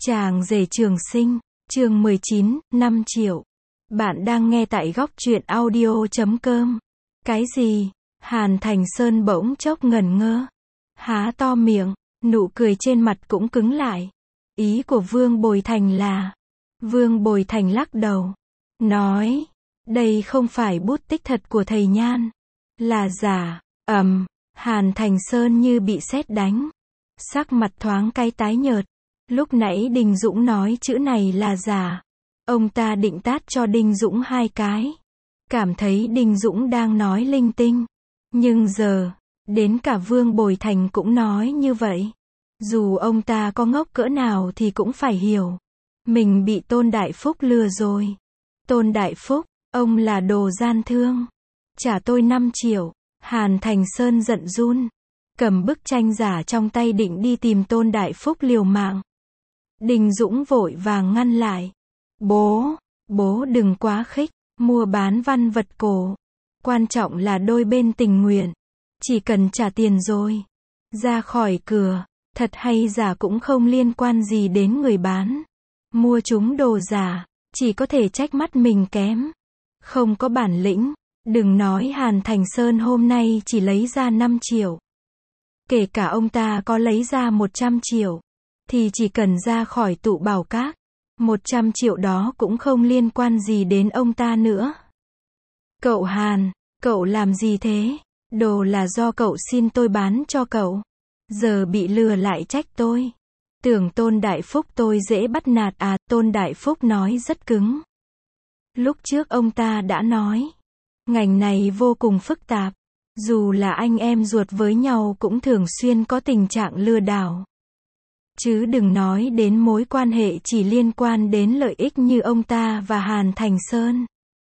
Chàng rể Trường Sinh, chương 19, 5 triệu. Bạn đang nghe tại góc truyện audio.com. Cái gì? Hàn Thành Sơn bỗng chốc ngẩn ngơ. Há to miệng, nụ cười trên mặt cũng cứng lại. Ý của Vương Bồi Thành là... Vương Bồi Thành lắc đầu. Nói, đây không phải bút tích thật của thầy Nhan. Là giả. Hàn Thành Sơn như bị sét đánh. Sắc mặt thoáng cái tái nhợt. Lúc nãy Đinh Dũng nói chữ này là giả. Ông ta định tát cho Đinh Dũng 2 cái. Cảm thấy Đinh Dũng đang nói linh tinh. Nhưng giờ, đến cả Vương Bồi Thành cũng nói như vậy. Dù ông ta có ngốc cỡ nào thì cũng phải hiểu. Mình bị Tôn Đại Phúc lừa rồi. Tôn Đại Phúc, ông là đồ gian thương. Trả tôi 5 triệu. Hàn Thành Sơn giận run. Cầm bức tranh giả trong tay định đi tìm Tôn Đại Phúc liều mạng. Đinh Dũng vội vàng ngăn lại. Bố đừng quá khích, mua bán văn vật cổ. Quan trọng là đôi bên tình nguyện. Chỉ cần trả tiền rồi. Ra khỏi cửa, thật hay giả cũng không liên quan gì đến người bán. Mua chúng đồ giả, chỉ có thể trách mắt mình kém. Không có bản lĩnh, đừng nói Hàn Thành Sơn hôm nay chỉ lấy ra 5 triệu. Kể cả ông ta có lấy ra 100 triệu. Thì chỉ cần ra khỏi tụ bảo các, 100 triệu đó cũng không liên quan gì đến ông ta nữa. Cậu Hàn, cậu làm gì thế? Đồ là do cậu xin tôi bán cho cậu. Giờ bị lừa lại trách tôi. Tưởng Tôn Đại Phúc tôi dễ bắt nạt à? Tôn Đại Phúc nói rất cứng. Lúc trước ông ta đã nói, ngành này vô cùng phức tạp. Dù là anh em ruột với nhau cũng thường xuyên có tình trạng lừa đảo. Chứ đừng nói đến mối quan hệ chỉ liên quan đến lợi ích như ông ta và Hàn Thành Sơn.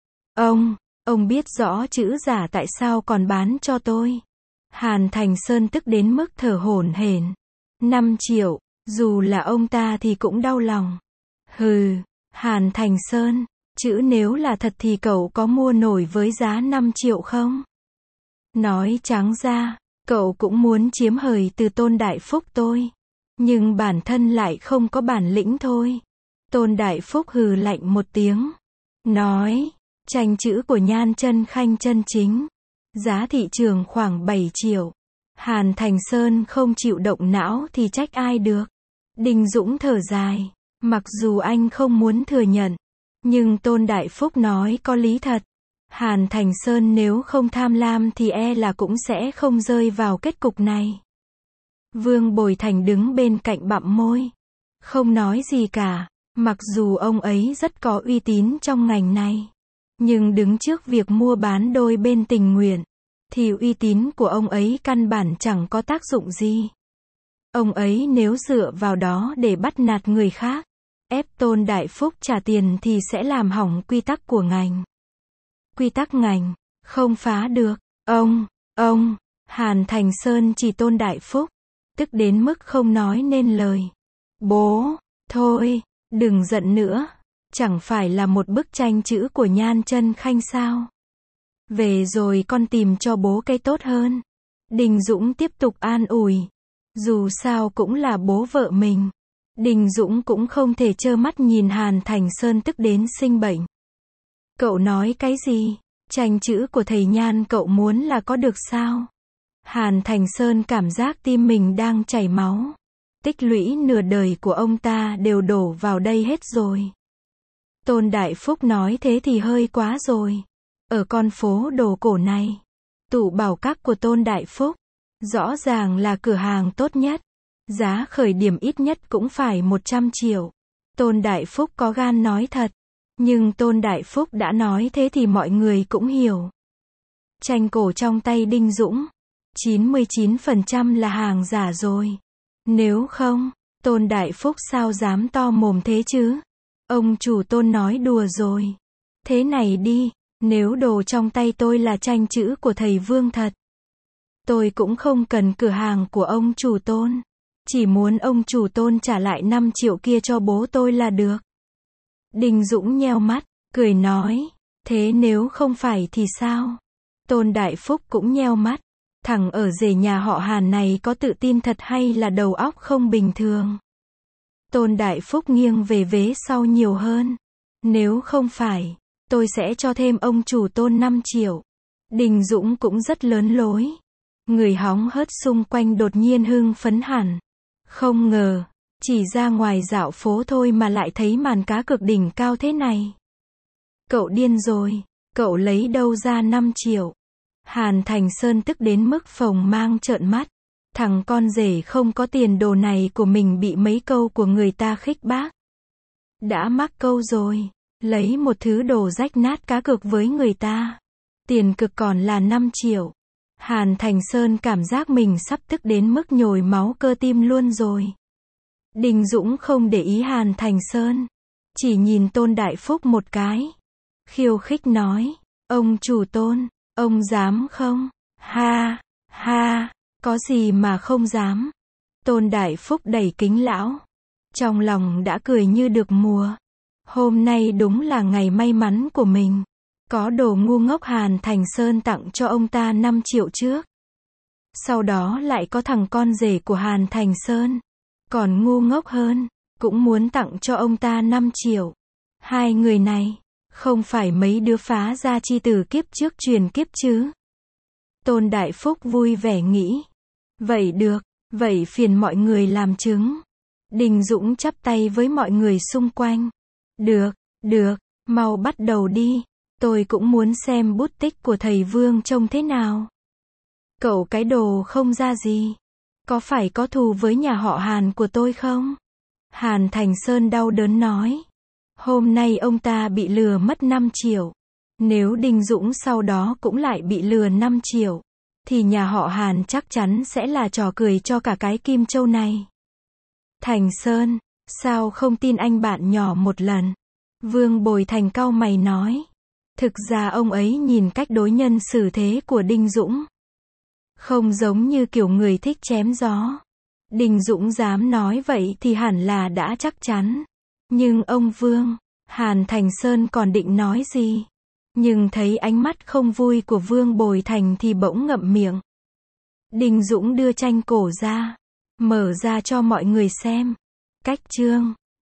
Ông biết rõ chữ giả tại sao còn bán cho tôi. Hàn Thành Sơn tức đến mức thở hổn hển. 5 triệu, dù là ông ta thì cũng đau lòng. Hừ, Hàn Thành Sơn, chữ nếu là thật thì cậu có mua nổi với giá 5 triệu không? Nói trắng ra, cậu cũng muốn chiếm hời từ Tôn Đại Phúc tôi. Nhưng bản thân lại không có bản lĩnh thôi. Tôn Đại Phúc hừ lạnh một tiếng. Nói, tranh chữ của Nhan Chân Khanh chân chính. Giá thị trường khoảng 7 triệu. Hàn Thành Sơn không chịu động não thì trách ai được. Đinh Dũng thở dài. Mặc dù anh không muốn thừa nhận. Nhưng Tôn Đại Phúc nói có lý thật. Hàn Thành Sơn nếu không tham lam thì e là cũng sẽ không rơi vào kết cục này. Vương Bồi Thành đứng bên cạnh bặm môi. Không nói gì cả. Mặc dù ông ấy rất có uy tín trong ngành này. Nhưng đứng trước việc mua bán đôi bên tình nguyện. Thì uy tín của ông ấy căn bản chẳng có tác dụng gì. Ông ấy nếu dựa vào đó để bắt nạt người khác. Ép Tôn Đại Phúc trả tiền thì sẽ làm hỏng quy tắc của ngành. Quy tắc ngành, không phá được. Hàn Thành Sơn chỉ Tôn Đại Phúc. Tức đến mức không nói nên lời. Bố, thôi, đừng giận nữa. Chẳng phải là một bức tranh chữ của Nhan Chân Khanh sao? Về rồi con tìm cho bố cái tốt hơn. Đinh Dũng tiếp tục an ủi. Dù sao cũng là bố vợ mình. Đinh Dũng cũng không thể trơ mắt nhìn Hàn Thành Sơn tức đến sinh bệnh. Cậu nói cái gì? Tranh chữ của thầy Nhan cậu muốn là có được sao? Hàn Thành Sơn cảm giác tim mình đang chảy máu. Tích lũy nửa đời của ông ta đều đổ vào đây hết rồi. Tôn Đại Phúc nói thế thì hơi quá rồi. Ở con phố đồ cổ này, tụ bảo các của Tôn Đại Phúc, rõ ràng là cửa hàng tốt nhất. Giá khởi điểm ít nhất cũng phải 100 triệu. Tôn Đại Phúc có gan nói thật. Nhưng Tôn Đại Phúc đã nói thế thì mọi người cũng hiểu. Tranh cổ trong tay Đinh Dũng, 99% là hàng giả rồi. Nếu không, Tôn Đại Phúc sao dám to mồm thế chứ? Ông chủ Tôn nói đùa rồi. Thế này đi, nếu đồ trong tay tôi là tranh chữ của thầy Vương thật, tôi cũng không cần cửa hàng của ông chủ Tôn. Chỉ muốn ông chủ Tôn trả lại 5 triệu kia cho bố tôi là được. Đinh Dũng nheo mắt, cười nói, thế nếu không phải thì sao? Tôn Đại Phúc cũng nheo mắt. Thằng ở rể nhà họ Hàn này có tự tin thật hay là đầu óc không bình thường? Tôn Đại Phúc nghiêng về vế sau nhiều hơn. Nếu không phải, tôi sẽ cho thêm ông chủ Tôn 5 triệu. Đình Dũng cũng rất lớn lối. Người hóng hớt xung quanh đột nhiên hưng phấn hẳn. Không ngờ, chỉ ra ngoài dạo phố thôi mà lại thấy màn cá cược đỉnh cao thế này. Cậu điên rồi, cậu lấy đâu ra 5 triệu? Hàn Thành Sơn tức đến mức phồng mang trợn mắt. Thằng con rể không có tiền đồ này của mình bị mấy câu của người ta khích bác. Đã mắc câu rồi, lấy một thứ đồ rách nát cá cược với người ta. Tiền cực còn là 5 triệu. Hàn Thành Sơn cảm giác mình sắp tức đến mức nhồi máu cơ tim luôn rồi. Đình Dũng không để ý Hàn Thành Sơn. Chỉ nhìn Tôn Đại Phúc một cái. Khiêu khích nói, ông chủ Tôn, ông dám không? Ha, ha, có gì mà không dám. Tôn Đại Phúc đẩy kính lão. Trong lòng đã cười như được mùa. Hôm nay đúng là ngày may mắn của mình. Có đồ ngu ngốc Hàn Thành Sơn tặng cho ông ta 5 triệu trước. Sau đó lại có thằng con rể của Hàn Thành Sơn. Còn ngu ngốc hơn, cũng muốn tặng cho ông ta 5 triệu. Hai người này, không phải mấy đứa phá ra chi từ kiếp trước truyền kiếp chứ. Tôn Đại Phúc vui vẻ nghĩ. Vậy được, vậy phiền mọi người làm chứng. Đình Dũng chắp tay với mọi người xung quanh. Được, mau bắt đầu đi. Tôi cũng muốn xem bút tích của thầy Vương trông thế nào. Cậu cái đồ không ra gì. Có phải có thù với nhà họ Hàn của tôi không? Hàn Thành Sơn đau đớn nói. Hôm nay ông ta bị lừa mất 5 triệu. Nếu Đình Dũng sau đó cũng lại bị lừa 5 triệu, thì nhà họ Hàn chắc chắn sẽ là trò cười cho cả cái Kim Châu này. Thành Sơn, sao không tin anh bạn nhỏ một lần? Vương Bồi Thành cau mày nói. Thực ra ông ấy nhìn cách đối nhân xử thế của Đinh Dũng. Không giống như kiểu người thích chém gió. Đình Dũng dám nói vậy thì hẳn là đã chắc chắn. Nhưng ông Vương, Hàn Thành Sơn còn định nói gì? Nhưng thấy ánh mắt không vui của Vương Bồi Thành thì bỗng ngậm miệng. Đình Dũng đưa tranh cổ ra. Mở ra cho mọi người xem. Cách chương.